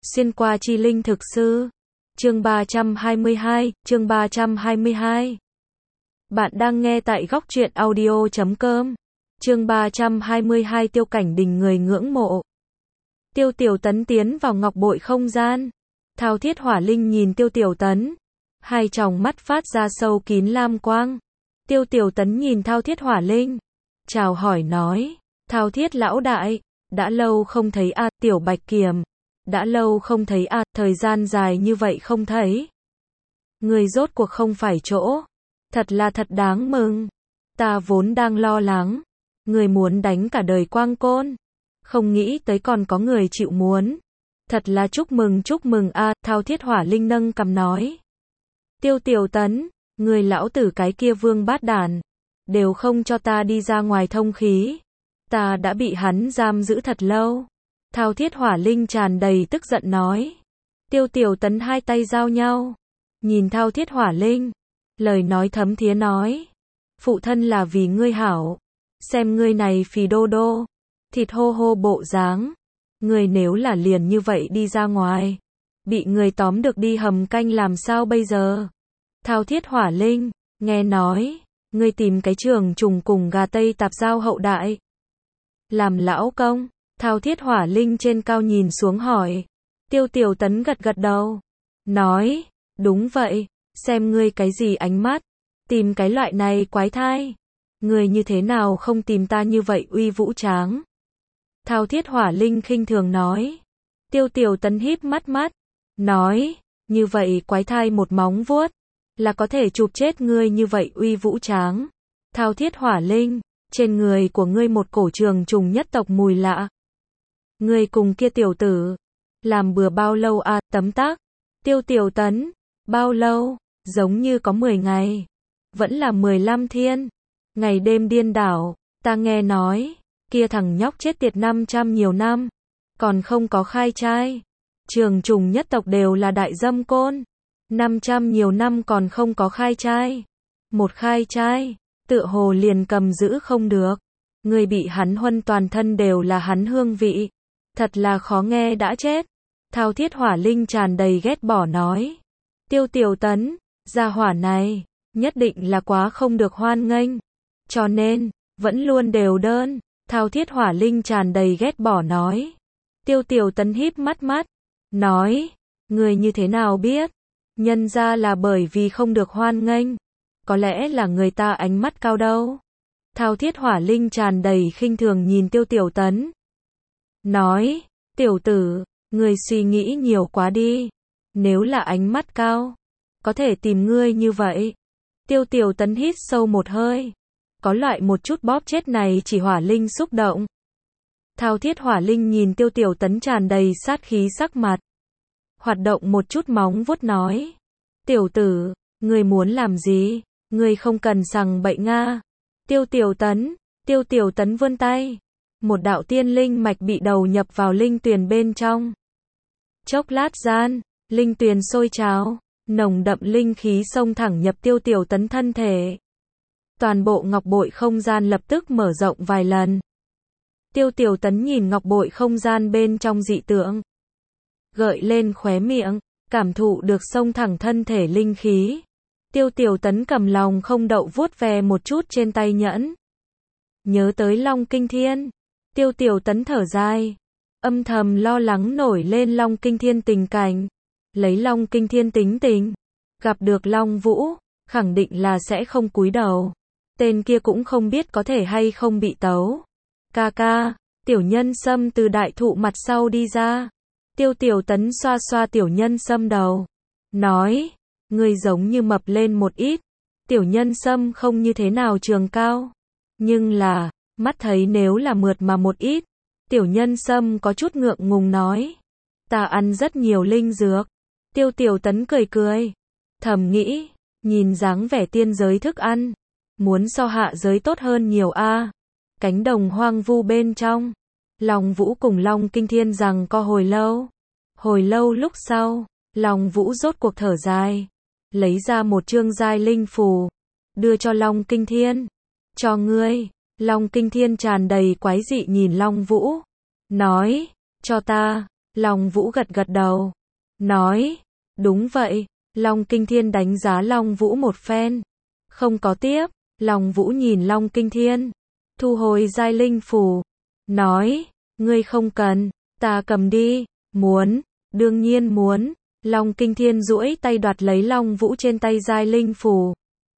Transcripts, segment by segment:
Xuyên qua chi linh thực sư. Chương 322, chương 322. Bạn đang nghe tại góc truyện audio.com. Chương 322 Tiêu Cảnh Đình người ngưỡng mộ. Tiêu Tiểu Tấn tiến vào ngọc bội không gian. Thao Thiết Hỏa Linh nhìn Tiêu Tiểu Tấn, hai tròng mắt phát ra sâu kín lam quang. Tiêu Tiểu Tấn nhìn Thao Thiết Hỏa Linh, chào hỏi nói: Thao Thiết lão đại, đã lâu không thấy a. Tiểu Bạch Kiểm, đã lâu không thấy a, thời gian dài như vậy không thấy. Người rốt cuộc không phải chỗ, thật là thật đáng mừng. Ta vốn đang lo lắng, người muốn đánh cả đời quang côn, không nghĩ tới còn có người chịu muốn. Thật là chúc mừng a. Thao Thiết Hỏa Linh nâng cằm nói: Tiêu Tiểu Tấn, người lão tử cái kia vương bát đản, đều không cho ta đi ra ngoài thông khí. Ta đã bị hắn giam giữ thật lâu. Thao Thiết Hỏa Linh tràn đầy tức giận nói. Tiêu Tiểu Tấn hai tay giao nhau, nhìn Thao Thiết Hỏa Linh, lời nói thấm thía nói: Phụ thân là vì ngươi hảo, xem ngươi này phì đô đô, thịt hô hô bộ dáng, ngươi nếu là liền như vậy đi ra ngoài, bị người tóm được đi hầm canh làm sao bây giờ? Thao Thiết Hỏa Linh, nghe nói, ngươi tìm cái trường trùng cùng gà tây tạp giao hậu đại làm lão công. Thao Thiết Hỏa Linh trên cao nhìn xuống hỏi. Tiêu Tiểu Tấn gật gật đầu, nói: Đúng vậy, xem ngươi cái gì ánh mắt, tìm cái loại này quái thai. Ngươi như thế nào không tìm ta như vậy uy vũ tráng? Thao Thiết Hỏa Linh khinh thường nói. Tiêu Tiểu Tấn híp mắt, nói: Như vậy quái thai một móng vuốt là có thể chụp chết ngươi như vậy uy vũ tráng. Thao Thiết Hỏa Linh, trên người của ngươi một cổ trường trùng nhất tộc mùi lạ. Ngươi cùng kia tiểu tử làm bừa bao lâu a? Tấm tắc. Tiêu Tiểu Tấn, bao lâu? Giống như có 10 ngày, vẫn là 15 thiên, ngày đêm điên đảo. Ta nghe nói, kia thằng nhóc chết tiệt 500 nhiều năm, còn không có khai trai. Trường trùng nhất tộc đều là đại dâm côn, 500 nhiều năm còn không có khai trai. Một khai trai, tựa hồ liền cầm giữ không được. Người bị hắn huân toàn thân đều là hắn hương vị. Thật là khó nghe đã chết. Thao Thiết Hỏa Linh tràn đầy ghét bỏ nói. Tiêu Tiểu Tấn, gia hỏa này, nhất định là quá không được hoan nghênh. Cho nên, vẫn luôn đều đơn. Thao Thiết Hỏa Linh tràn đầy ghét bỏ nói. Tiêu Tiểu Tấn híp mắt, nói: Người như thế nào biết? Nhân ra là bởi vì không được hoan nghênh. Có lẽ là người ta ánh mắt cao đâu. Thao Thiết Hỏa Linh tràn đầy khinh thường nhìn Tiêu Tiểu Tấn, nói: Tiểu tử, người suy nghĩ nhiều quá đi. Nếu là ánh mắt cao, có thể tìm ngươi như vậy. Tiêu Tiểu Tấn hít sâu một hơi, có loại một chút bóp chết này chỉ Hỏa Linh xúc động. Thao Thiết Hỏa Linh nhìn Tiêu Tiểu Tấn tràn đầy sát khí sắc mặt, hoạt động một chút móng vuốt nói: Tiểu tử, ngươi muốn làm gì? Ngươi không cần sằng bậy nga. Tiêu Tiểu Tấn vươn tay, một đạo tiên linh mạch bị đầu nhập vào linh tuyền bên trong. Chốc lát gian, linh tuyền sôi trào, nồng đậm linh khí xông thẳng nhập Tiêu Tiểu Tấn thân thể. Toàn bộ ngọc bội không gian lập tức mở rộng vài lần. Tiêu Tiểu Tấn nhìn ngọc bội không gian bên trong dị tượng, gợi lên khóe miệng, cảm thụ được xông thẳng thân thể linh khí. Tiêu Tiểu Tấn cầm lòng không đậu vuốt ve một chút trên tay nhẫn. Nhớ tới Long Kinh Thiên, Tiêu Tiểu Tấn thở dài, âm thầm lo lắng nổi lên Long Kinh Thiên tình cảnh. Lấy Long Kinh Thiên tính tình, gặp được Long Vũ, khẳng định là sẽ không cúi đầu. Tên kia cũng không biết có thể hay không bị tấu. Ca, Tiểu Nhân Sâm từ đại thụ mặt sau đi ra. Tiêu Tiểu Tấn xoa xoa Tiểu Nhân Sâm đầu, nói: Ngươi giống như mập lên một ít. Tiểu Nhân Sâm không như thế nào trường cao, nhưng là, mắt thấy nếu là mượt mà một ít. Tiểu Nhân Sâm có chút ngượng ngùng nói: Ta ăn rất nhiều linh dược. Tiêu Tiểu Tấn cười, thầm nghĩ, nhìn dáng vẻ tiên giới thức ăn, muốn so hạ giới tốt hơn nhiều a. Cánh đồng hoang vu bên trong, Long Vũ cùng Long Kinh Thiên rằng co hồi lâu lúc sau, Long Vũ rốt cuộc thở dài, lấy ra một chương giai linh phù, đưa cho Long Kinh Thiên. Cho ngươi. Long Kinh Thiên tràn đầy quái dị nhìn Long Vũ, nói: Cho ta. Long Vũ gật gật đầu. Nói. Đúng vậy. Long Kinh Thiên đánh giá Long Vũ một phen. Không có tiếp. Long Vũ nhìn Long Kinh Thiên. Thu hồi giai linh phù. Nói. Ngươi không cần. Ta cầm đi. Muốn. Đương nhiên muốn. Long Kinh Thiên duỗi tay đoạt lấy Long Vũ trên tay giai linh phù.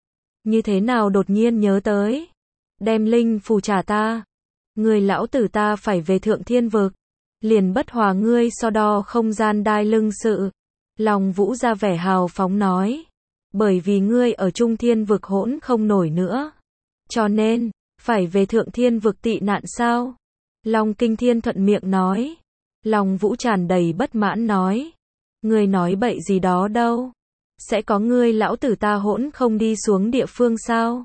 Như thế nào đột nhiên nhớ tới. Đem linh phù trả ta. Người lão tử ta phải về Thượng Thiên Vực. Liền bất hòa ngươi so đo không gian đai lưng sự. Long Vũ ra vẻ hào phóng nói. Bởi vì ngươi ở Trung Thiên Vực hỗn không nổi nữa. Cho nên, phải về Thượng Thiên Vực tị nạn sao? Long Kinh Thiên thuận miệng nói. Long Vũ tràn đầy bất mãn nói. Ngươi nói bậy gì đó đâu. Sẽ có ngươi lão tử ta hỗn không đi xuống địa phương sao?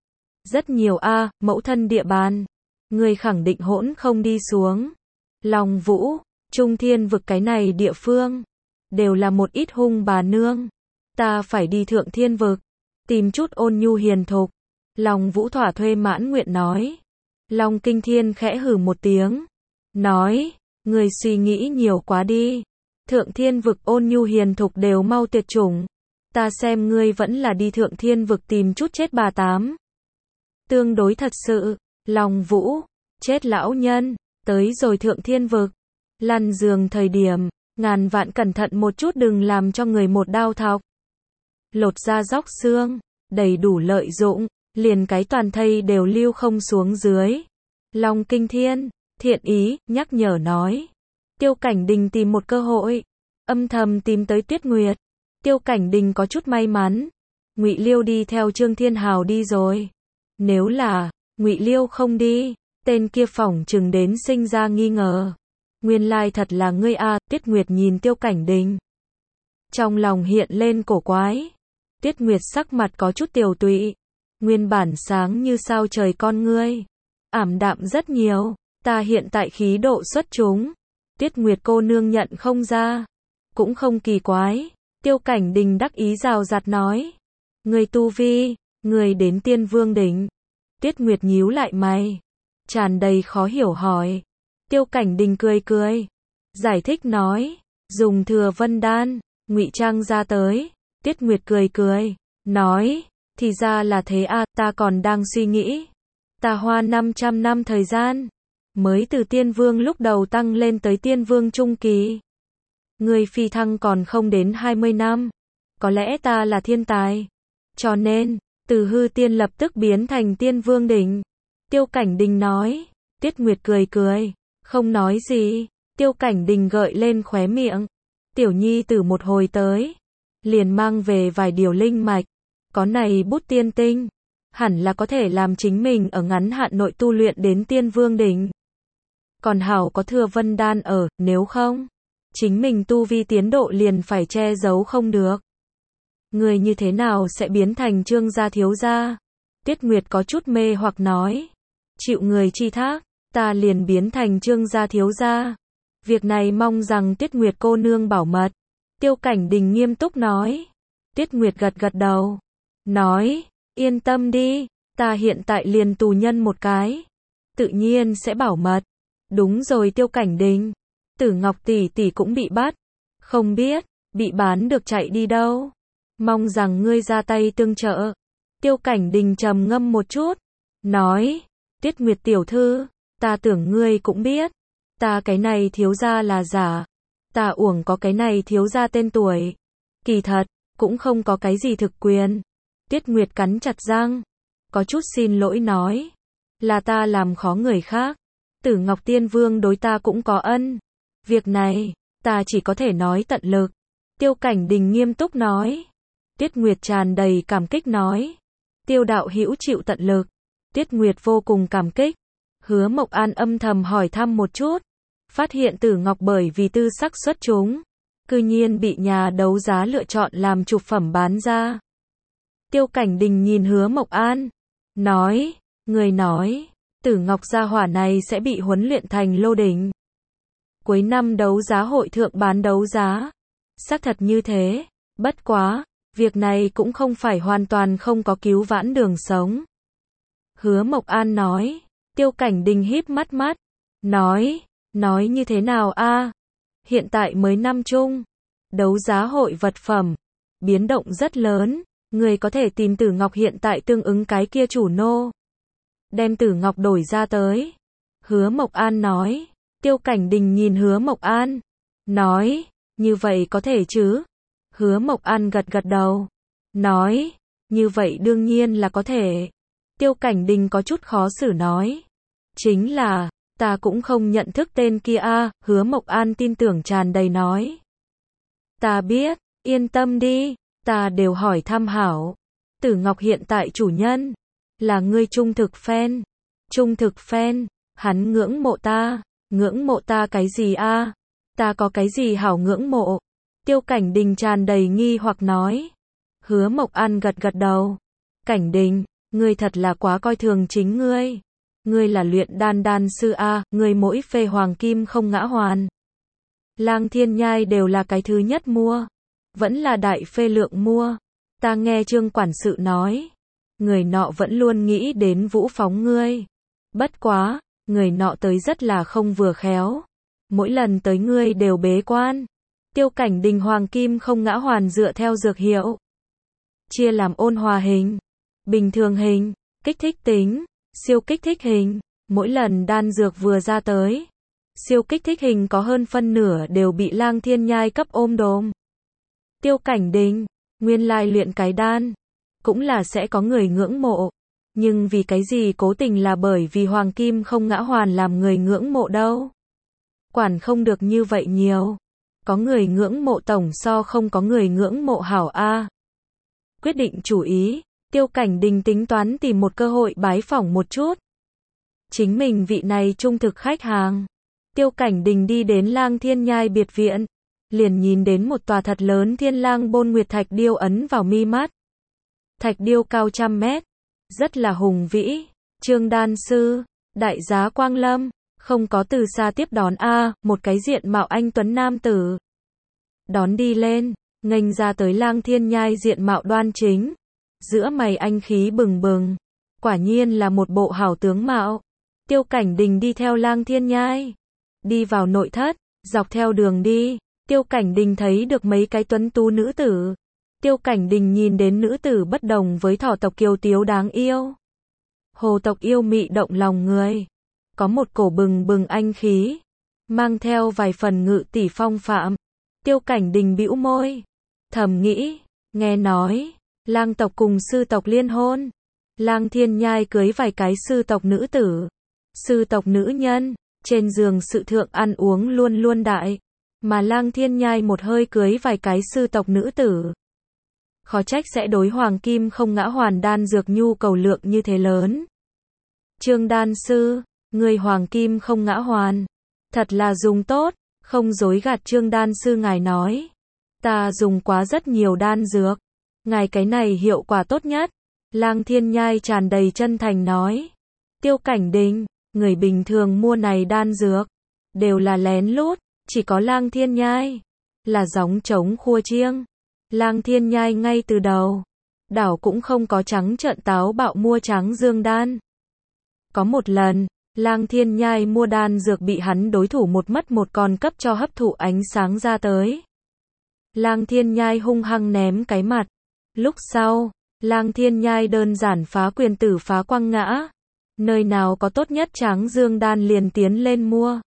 Rất nhiều a, mẫu thân địa bàn. Ngươi khẳng định hỗn không đi xuống. Long Vũ, Trung Thiên Vực cái này địa phương. Đều là một ít hung bà nương. Ta phải đi Thượng Thiên Vực. Tìm chút ôn nhu hiền thục. Long Vũ thỏa thuê mãn nguyện nói. Long Kinh Thiên khẽ hừ một tiếng. Nói, ngươi suy nghĩ nhiều quá đi. Thượng Thiên Vực ôn nhu hiền thục đều mau tuyệt chủng. Ta xem ngươi vẫn là đi Thượng Thiên Vực tìm chút chết bà tám. Tương đối thật sự. Long Vũ, chết lão nhân. Tới rồi Thượng Thiên Vực. Lăn giường thời điểm. Ngàn vạn cẩn thận một chút đừng làm cho người một đao thọc. Lột da róc xương. Đầy đủ lợi dụng. Liền cái toàn thây đều lưu không xuống dưới. Long Kinh Thiên, thiện ý, nhắc nhở nói. Tiêu Cảnh Đình tìm một cơ hội. Âm thầm tìm tới Tuyết Nguyệt. Tiêu Cảnh Đình có chút may mắn. Ngụy Liêu đi theo Trương Thiên Hào đi rồi. Nếu là Ngụy Liêu không đi, tên kia phỏng chừng đến sinh ra nghi ngờ. Nguyên lai thật là ngươi a. Tuyết Nguyệt nhìn Tiêu Cảnh Đình. Trong lòng hiện lên cổ quái. Tuyết Nguyệt sắc mặt có chút tiều tụy. Nguyên bản sáng như sao trời con ngươi. Ảm đạm rất nhiều. Ta hiện tại khí độ xuất chúng. Tuyết Nguyệt cô nương nhận không ra. Cũng không kỳ quái. Tiêu Cảnh Đình đắc ý rào rạt nói. Người tu vi. Người đến Tiên Vương đỉnh. Tuyết Nguyệt nhíu lại mày. Tràn đầy khó hiểu hỏi. Tiêu Cảnh Đình cười cười. Giải thích nói. Dùng Thừa Vân Đan. Ngụy trang ra tới. Tuyết Nguyệt cười cười. Nói. Thì ra là thế a, ta còn đang suy nghĩ. Ta hoa 500 năm thời gian. Mới từ Tiên Vương lúc đầu tăng lên tới Tiên Vương trung kỳ. Người phi thăng còn không đến 20 năm. Có lẽ ta là thiên tài. Cho nên, từ hư tiên lập tức biến thành Tiên Vương đỉnh. Tiêu Cảnh Đình nói. Tuyết Nguyệt cười cười. Không nói gì. Tiêu Cảnh Đình gợi lên khóe miệng. Tiểu nhi từ một hồi tới. Liền mang về vài điều linh mạch. Có này bút tiên tinh. Hẳn là có thể làm chính mình ở ngắn hạn nội tu luyện đến Tiên Vương đỉnh. Còn hảo có Thừa Vân Đan ở, nếu không. Chính mình tu vi tiến độ liền phải che giấu không được. Người như thế nào sẽ biến thành Trương gia thiếu gia? Tuyết Nguyệt có chút mê hoặc nói. Chịu người chi thác, ta liền biến thành Trương gia thiếu gia. Việc này mong rằng Tuyết Nguyệt cô nương bảo mật. Tiêu Cảnh Đình nghiêm túc nói. Tuyết Nguyệt gật gật đầu. Nói, yên tâm đi, ta hiện tại liền tù nhân một cái. Tự nhiên sẽ bảo mật. Đúng rồi Tiêu Cảnh Đình. Tử Ngọc tỷ tỷ cũng bị bắt. Không biết, bị bán được chạy đi đâu. Mong rằng ngươi ra tay tương trợ. Tiêu Cảnh Đình trầm ngâm một chút. Nói, Tuyết Nguyệt tiểu thư, ta tưởng ngươi cũng biết. Ta cái này thiếu gia là giả. Ta uổng có cái này thiếu gia tên tuổi. Kỳ thật, cũng không có cái gì thực quyền. Tuyết Nguyệt cắn chặt răng. Có chút xin lỗi nói. Là ta làm khó người khác. Tử Ngọc Tiên Vương đối ta cũng có ân. Việc này, ta chỉ có thể nói tận lực. Tiêu Cảnh Đình nghiêm túc nói. Tuyết Nguyệt tràn đầy cảm kích nói. Tiêu đạo hữu chịu tận lực. Tuyết Nguyệt vô cùng cảm kích. Hứa Mộc An âm thầm hỏi thăm một chút. Phát hiện Tử Ngọc bởi vì tư sắc xuất chúng. Cư nhiên bị nhà đấu giá lựa chọn làm chụp phẩm bán ra. Tiêu Cảnh Đình nhìn Hứa Mộc An. Nói, người nói, Tử Ngọc gia hỏa này sẽ bị huấn luyện thành lô đỉnh. Cuối năm đấu giá hội thượng bán đấu giá. Xác thật như thế, bất quá, việc này cũng không phải hoàn toàn không có cứu vãn đường sống. Hứa Mộc An nói. Tiêu Cảnh Đình híp mắt. Nói như thế nào a? hiện tại mới năm chung. Đấu giá hội vật phẩm. Biến động rất lớn. Người có thể tìm tử ngọc hiện tại tương ứng cái kia chủ nô. Đem tử ngọc đổi ra tới. Hứa Mộc An nói. Tiêu Cảnh Đình nhìn Hứa Mộc An. Nói. Như vậy có thể chứ? Hứa Mộc An gật gật đầu. Nói. Như vậy đương nhiên là có thể. Tiêu Cảnh Đình có chút khó xử nói. Chính là, ta cũng không nhận thức tên kia a. Hứa Mộc An tin tưởng tràn đầy nói. Ta biết, yên tâm đi, ta đều hỏi thăm hảo. Tử Ngọc hiện tại chủ nhân, là ngươi trung thực fan. Trung thực fan, hắn ngưỡng mộ ta cái gì a? Ta có cái gì hảo ngưỡng mộ? Tiêu Cảnh Đình tràn đầy nghi hoặc nói. Hứa Mộc An gật gật đầu. Cảnh Đình, ngươi thật là quá coi thường chính ngươi. Ngươi là luyện đan sư a, ngươi mỗi phê hoàng kim không ngã hoàn. Lang Thiên Nhai đều là cái thứ nhất mua. Vẫn là đại phê lượng mua. Ta nghe Trương quản sự nói. Người nọ vẫn luôn nghĩ đến vũ phóng ngươi. Bất quá, người nọ tới rất là không vừa khéo. Mỗi lần tới ngươi đều bế quan. Tiêu Cảnh Đình hoàng kim không ngã hoàn dựa theo dược hiệu. Chia làm ôn hòa hình, bình thường hình, kích thích tính, siêu kích thích hình. Mỗi lần đan dược vừa ra tới, siêu kích thích hình có hơn phân nửa đều bị Lang Thiên Nhai cấp ôm đồm. Tiêu Cảnh Đình, nguyên lai luyện cái đan, cũng là sẽ có người ngưỡng mộ. Nhưng vì cái gì cố tình là bởi vì hoàng kim không ngã hoàn làm người ngưỡng mộ đâu. Quản không được như vậy nhiều. Có người ngưỡng mộ tổng so không có người ngưỡng mộ hảo a. Quyết định chủ ý, Tiêu Cảnh Đình tính toán tìm một cơ hội bái phỏng một chút. Chính mình vị này trung thực khách hàng. Tiêu Cảnh Đình đi đến Lang Thiên Nhai biệt viện, liền nhìn đến một tòa thật lớn Thiên Lang Bôn Nguyệt thạch điêu ấn vào mi mắt. Thạch điêu cao trăm mét, rất là hùng vĩ. Trương đan sư, đại giá Quang Lâm, không có từ xa tiếp đón a, một cái diện mạo anh tuấn nam tử. Đón đi lên, nghênh ra tới Lang Thiên Nhai diện mạo đoan chính, giữa mày anh khí bừng bừng, quả nhiên là một bộ hảo tướng mạo. Tiêu Cảnh Đình đi theo Lang Thiên Nhai, đi vào nội thất, dọc theo đường đi, Tiêu Cảnh Đình thấy được mấy cái tuấn tú nữ tử. Tiêu Cảnh Đình nhìn đến nữ tử bất đồng với thỏ tộc kiều tiếu đáng yêu. Hồ tộc yêu mị động lòng người, có một cổ bừng bừng anh khí, mang theo vài phần ngự tỷ phong phạm. Tiêu Cảnh Đình bĩu môi, thầm nghĩ, nghe nói, Lang tộc cùng sư tộc liên hôn. Lang Thiên Nhai cưới vài cái sư tộc nữ tử. Sư tộc nữ nhân, trên giường sự thượng ăn uống luôn luôn đại. Mà Lang Thiên Nhai một hơi cưới vài cái sư tộc nữ tử. Khó trách sẽ đối hoàng kim không ngã hoàn đan dược nhu cầu lượng như thế lớn. Trương đan sư, người hoàng kim không ngã hoàn. Thật là dùng tốt, không dối gạt Trương đan sư ngài nói. Ta dùng quá rất nhiều đan dược. Ngài cái này hiệu quả tốt nhất. Lang Thiên Nhai tràn đầy chân thành nói. Tiêu Cảnh Đình, người bình thường mua này đan dược, đều là lén lút, chỉ có Lang Thiên Nhai, là gióng trống khua chiêng. Lang Thiên Nhai ngay từ đầu, đảo cũng không có trắng trợn táo bạo mua trắng dương đan. Có một lần, Lang Thiên Nhai mua đan dược bị hắn đối thủ một mất một còn cấp cho hấp thụ ánh sáng ra tới. Lang Thiên Nhai hung hăng ném cái mặt. Lúc sau, Lang Thiên Nhai đơn giản phá quyền tử phá quăng ngã. Nơi nào có tốt nhất trắng dương đan liền tiến lên mua.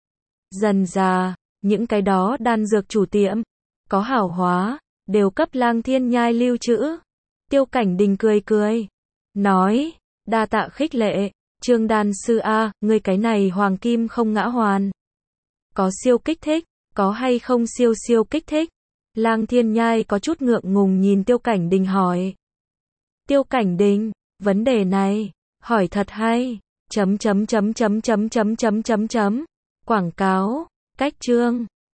Dần dà, những cái đó đan dược chủ tiệm, có hảo hóa, đều cấp Lang Thiên Nhai lưu trữ. Tiêu Cảnh Đình cười cười, nói, đa tạ khích lệ, Trương đan sư a, ngươi cái này hoàng kim không ngã hoàn. Có siêu kích thích, có hay không siêu siêu kích thích? Lang Thiên Nhai có chút ngượng ngùng nhìn Tiêu Cảnh Đình hỏi. Tiêu Cảnh Đình, vấn đề này, hỏi thật hay. Quảng cáo, cách chương.